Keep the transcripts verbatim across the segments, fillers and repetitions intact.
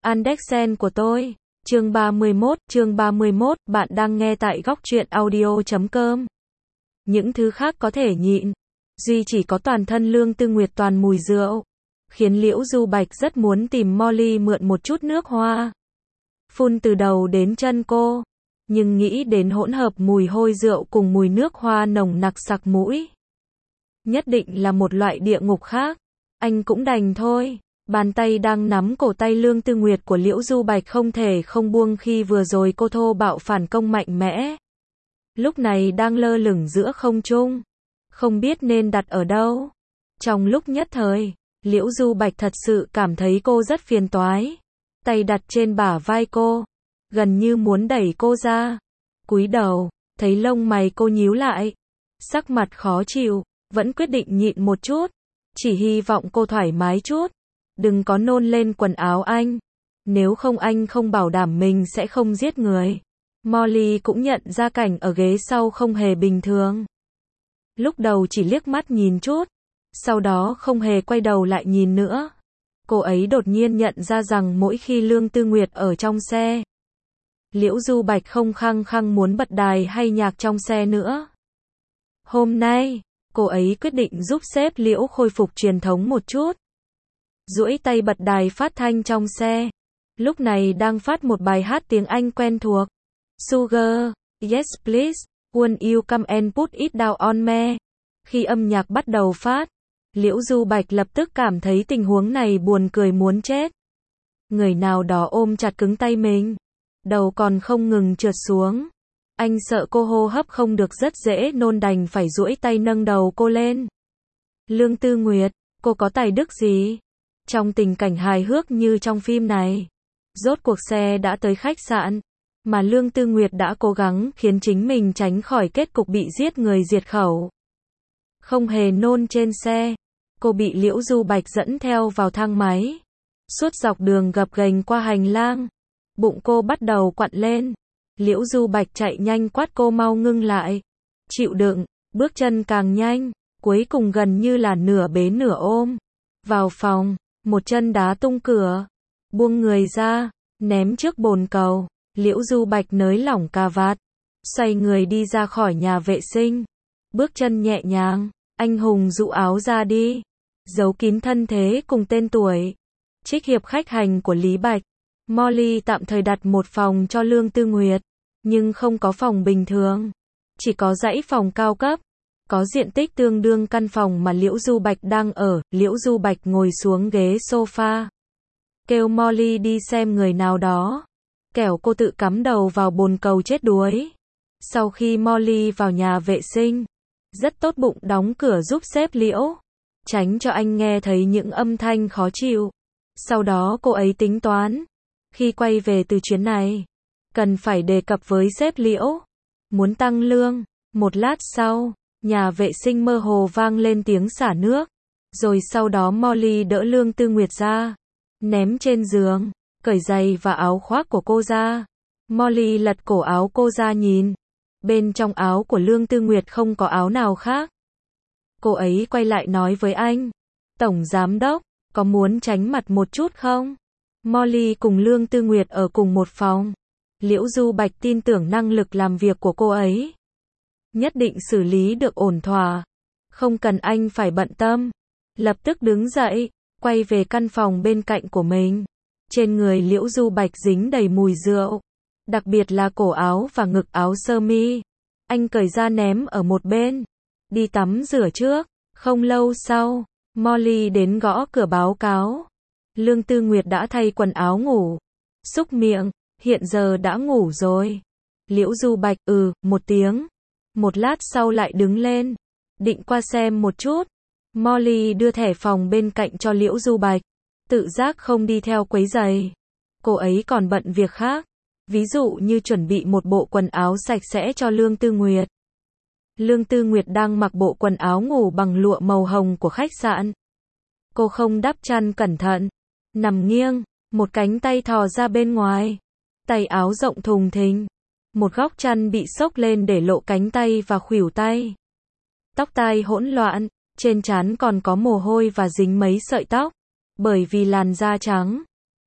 Andersen của tôi. Chương ba mươi mốt, chương ba mươi mốt, bạn đang nghe tại góc truyện audio chấm com. Những thứ khác có thể nhịn, duy chỉ có toàn thân Lương Tư Nguyệt toàn mùi rượu, khiến Liễu Du Bạch rất muốn tìm Molly mượn một chút nước hoa, phun từ đầu đến chân cô, nhưng nghĩ đến hỗn hợp mùi hôi rượu cùng mùi nước hoa nồng nặc sặc mũi, nhất định là một loại địa ngục khác, anh cũng đành thôi. Bàn tay đang nắm cổ tay Lương Tư Nguyệt của Liễu Du Bạch không thể không buông khi vừa rồi cô thô bạo phản công mạnh mẽ. Lúc này đang lơ lửng giữa không trung, không biết nên đặt ở đâu. Trong lúc nhất thời, Liễu Du Bạch thật sự cảm thấy cô rất phiền toái. Tay đặt trên bả vai cô, gần như muốn đẩy cô ra. Cúi đầu, thấy lông mày cô nhíu lại, sắc mặt khó chịu, vẫn quyết định nhịn một chút, chỉ hy vọng cô thoải mái chút. Đừng có nôn lên quần áo anh, nếu không anh không bảo đảm mình sẽ không giết người. Molly cũng nhận ra cảnh ở ghế sau không hề bình thường. Lúc đầu chỉ liếc mắt nhìn chút, sau đó không hề quay đầu lại nhìn nữa. Cô ấy đột nhiên nhận ra rằng mỗi khi Lương Tư Nguyệt ở trong xe, Liễu Du Bạch không khăng khăng muốn bật đài hay nhạc trong xe nữa. Hôm nay, cô ấy quyết định giúp sếp Liễu khôi phục truyền thống một chút. Duỗi tay bật đài phát thanh trong xe. Lúc này đang phát một bài hát tiếng Anh quen thuộc. Sugar, yes please, won't you come and put it down on me. Khi âm nhạc bắt đầu phát, Liễu Du Bạch lập tức cảm thấy tình huống này buồn cười muốn chết. Người nào đó ôm chặt cứng tay mình, đầu còn không ngừng trượt xuống. Anh sợ cô hô hấp không được rất dễ nôn đành phải duỗi tay nâng đầu cô lên. Lương Tư Nguyệt, cô có tài đức gì? Trong tình cảnh hài hước như trong phim này, rốt cuộc xe đã tới khách sạn, mà Lương Tư Nguyệt đã cố gắng khiến chính mình tránh khỏi kết cục bị giết người diệt khẩu. Không hề nôn trên xe, cô bị Liễu Du Bạch dẫn theo vào thang máy. Suốt dọc đường gập ghềnh qua hành lang, bụng cô bắt đầu quặn lên. Liễu Du Bạch chạy nhanh quát cô mau ngưng lại. Chịu đựng, bước chân càng nhanh, cuối cùng gần như là nửa bế nửa ôm. Vào phòng, một chân đá tung cửa, buông người ra, ném trước bồn cầu. Liễu Du Bạch nới lỏng cà vạt, xoay người đi ra khỏi nhà vệ sinh. Bước chân nhẹ nhàng, anh hùng dụ áo ra đi, giấu kín thân thế cùng tên tuổi. Trích hiệp khách hành của Lý Bạch. Molly tạm thời đặt một phòng cho Lương Tư Nguyệt, nhưng không có phòng bình thường, chỉ có dãy phòng cao cấp, có diện tích tương đương căn phòng mà Liễu Du Bạch đang ở. Liễu Du Bạch ngồi xuống ghế sofa, kêu Molly đi xem người nào đó, kẻo cô tự cắm đầu vào bồn cầu chết đuối. Sau khi Molly vào nhà vệ sinh, rất tốt bụng đóng cửa giúp sếp Liễu, tránh cho anh nghe thấy những âm thanh khó chịu. Sau đó cô ấy tính toán, khi quay về từ chuyến này, cần phải đề cập với sếp Liễu, muốn tăng lương. Một lát sau, nhà vệ sinh mơ hồ vang lên tiếng xả nước, rồi sau đó Molly đỡ Lương Tư Nguyệt ra, ném trên giường, cởi giày và áo khoác của cô ra. Molly lật cổ áo cô ra nhìn, bên trong áo của Lương Tư Nguyệt không có áo nào khác. Cô ấy quay lại nói với anh, Tổng Giám Đốc, có muốn tránh mặt một chút không? Molly cùng Lương Tư Nguyệt ở cùng một phòng. Liễu Du Bạch tin tưởng năng lực làm việc của cô ấy, nhất định xử lý được ổn thỏa, không cần anh phải bận tâm. Lập tức đứng dậy, quay về căn phòng bên cạnh của mình. Trên người Liễu Du Bạch dính đầy mùi rượu, đặc biệt là cổ áo và ngực áo sơ mi. Anh cởi ra ném ở một bên, đi tắm rửa trước. Không lâu sau, Molly đến gõ cửa báo cáo. Lương Tư Nguyệt đã thay quần áo ngủ, xúc miệng, hiện giờ đã ngủ rồi. Liễu Du Bạch ừ một tiếng, một lát sau lại đứng lên, định qua xem một chút. Molly đưa thẻ phòng bên cạnh cho Liễu Du Bạch, tự giác không đi theo quấy giày. Cô ấy còn bận việc khác, ví dụ như chuẩn bị một bộ quần áo sạch sẽ cho Lương Tư Nguyệt. Lương Tư Nguyệt đang mặc bộ quần áo ngủ bằng lụa màu hồng của khách sạn. Cô không đắp chăn cẩn thận, nằm nghiêng, một cánh tay thò ra bên ngoài, tay áo rộng thùng thình, một góc chăn bị xốc lên để lộ cánh tay và khuỷu tay. Tóc tai hỗn loạn, trên trán còn có mồ hôi và dính mấy sợi tóc, bởi vì làn da trắng,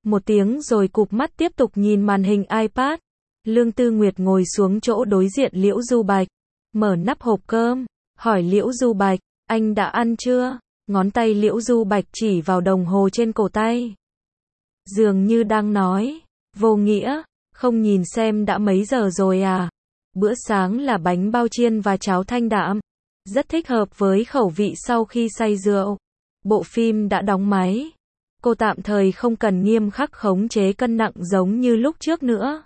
Một tiếng rồi cụp mắt tiếp tục nhìn màn hình iPad. Lương Tư Nguyệt ngồi xuống chỗ đối diện Liễu Du Bạch, mở nắp hộp cơm, hỏi Liễu Du Bạch, anh đã ăn chưa? Ngón tay Liễu Du Bạch chỉ vào đồng hồ trên cổ tay. Dường như đang nói, vô nghĩa, không nhìn xem đã mấy giờ rồi à? Bữa sáng là bánh bao chiên và cháo thanh đạm, rất thích hợp với khẩu vị sau khi say rượu. Bộ phim đã đóng máy. Cô tạm thời không cần nghiêm khắc khống chế cân nặng giống như lúc trước nữa.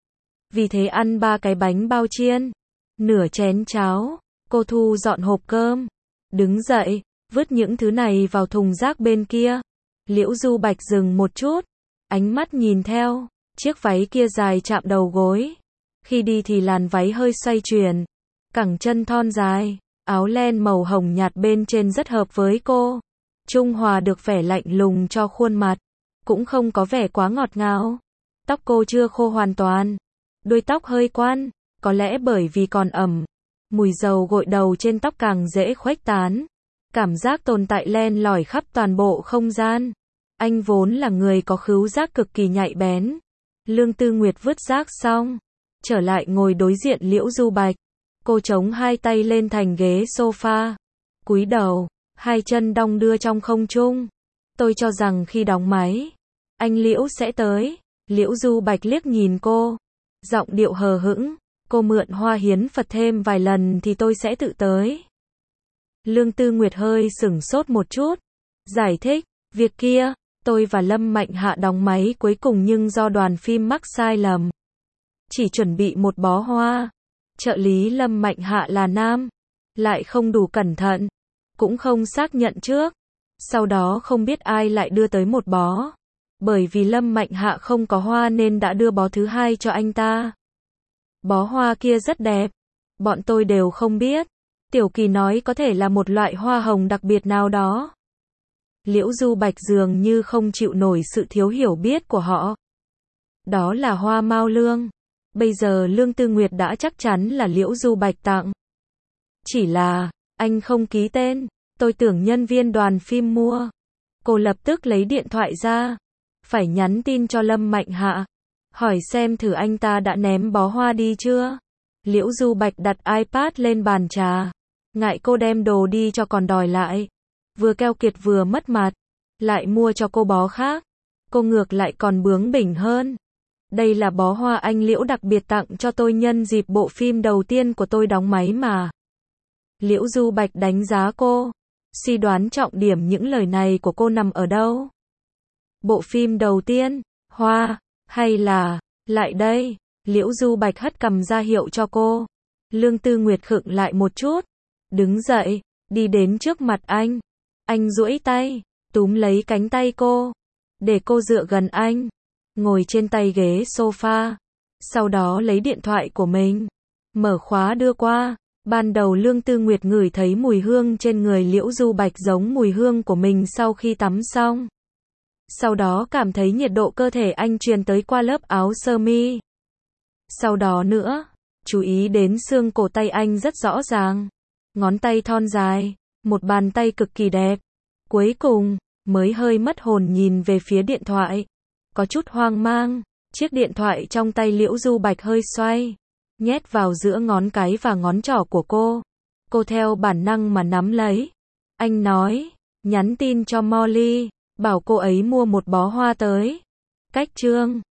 Vì thế ăn ba cái bánh bao chiên, nửa chén cháo, cô thu dọn hộp cơm, đứng dậy, vứt những thứ này vào thùng rác bên kia. Liễu Du Bạch dừng một chút, ánh mắt nhìn theo, chiếc váy kia dài chạm đầu gối. Khi đi thì làn váy hơi xoay chuyển, cẳng chân thon dài, áo len màu hồng nhạt bên trên rất hợp với cô. Trung hòa được vẻ lạnh lùng cho khuôn mặt, cũng không có vẻ quá ngọt ngào. Tóc cô chưa khô hoàn toàn, đuôi tóc hơi quăn, có lẽ bởi vì còn ẩm. Mùi dầu gội đầu trên tóc càng dễ khuếch tán. Cảm giác tồn tại len lỏi khắp toàn bộ không gian. Anh vốn là người có khứu giác cực kỳ nhạy bén. Lương Tư Nguyệt vứt rác xong, trở lại ngồi đối diện Liễu Du Bạch. Cô chống hai tay lên thành ghế sofa, cúi đầu, hai chân đong đưa trong không trung. Tôi cho rằng khi đóng máy, anh Liễu sẽ tới. Liễu Du Bạch liếc nhìn cô, giọng điệu hờ hững, cô mượn Hoa Hiến Phật thêm vài lần thì tôi sẽ tự tới. Lương Tư Nguyệt hơi sửng sốt một chút, giải thích, việc kia, tôi và Lâm Mạnh Hạ đóng máy cuối cùng nhưng do đoàn phim mắc sai lầm. Chỉ chuẩn bị một bó hoa. Trợ lý Lâm Mạnh Hạ là nam, lại không đủ cẩn thận, cũng không xác nhận trước. Sau đó không biết ai lại đưa tới một bó. Bởi vì Lâm Mạnh Hạ không có hoa nên đã đưa bó thứ hai cho anh ta. Bó hoa kia rất đẹp. Bọn tôi đều không biết. Tiểu Kỳ nói có thể là một loại hoa hồng đặc biệt nào đó. Liễu Du Bạch dường như không chịu nổi sự thiếu hiểu biết của họ. Đó là hoa mao lương. Bây giờ Lương Tư Nguyệt đã chắc chắn là Liễu Du Bạch tặng. Chỉ là, anh không ký tên, tôi tưởng nhân viên đoàn phim mua. Cô lập tức lấy điện thoại ra, phải nhắn tin cho Lâm Mạnh Hạ, hỏi xem thử anh ta đã ném bó hoa đi chưa. Liễu Du Bạch đặt iPad lên bàn trà, ngại cô đem đồ đi cho còn đòi lại. Vừa keo kiệt vừa mất mặt, lại mua cho cô bó khác. Cô ngược lại còn bướng bỉnh hơn. Đây là bó hoa anh Liễu đặc biệt tặng cho tôi nhân dịp bộ phim đầu tiên của tôi đóng máy mà. Liễu Du Bạch đánh giá cô, suy đoán trọng điểm những lời này của cô nằm ở đâu. Bộ phim đầu tiên, hoa, hay là, lại đây. Liễu Du Bạch hất cằm ra hiệu cho cô. Lương Tư Nguyệt khựng lại một chút, đứng dậy, đi đến trước mặt anh. Anh duỗi tay, túm lấy cánh tay cô, để cô dựa gần anh, ngồi trên tay ghế sofa. Sau đó lấy điện thoại của mình, mở khóa đưa qua. Ban đầu Lương Tư Nguyệt ngửi thấy mùi hương trên người Liễu Du Bạch giống mùi hương của mình sau khi tắm xong. Sau đó cảm thấy nhiệt độ cơ thể anh truyền tới qua lớp áo sơ mi. Sau đó nữa, chú ý đến xương cổ tay anh rất rõ ràng. Ngón tay thon dài, một bàn tay cực kỳ đẹp. Cuối cùng, mới hơi mất hồn nhìn về phía điện thoại. Có chút hoang mang, chiếc điện thoại trong tay Liễu Du Bạch hơi xoay, nhét vào giữa ngón cái và ngón trỏ của cô. Cô theo bản năng mà nắm lấy. Anh nói, nhắn tin cho Molly, bảo cô ấy mua một bó hoa tới. Cách chương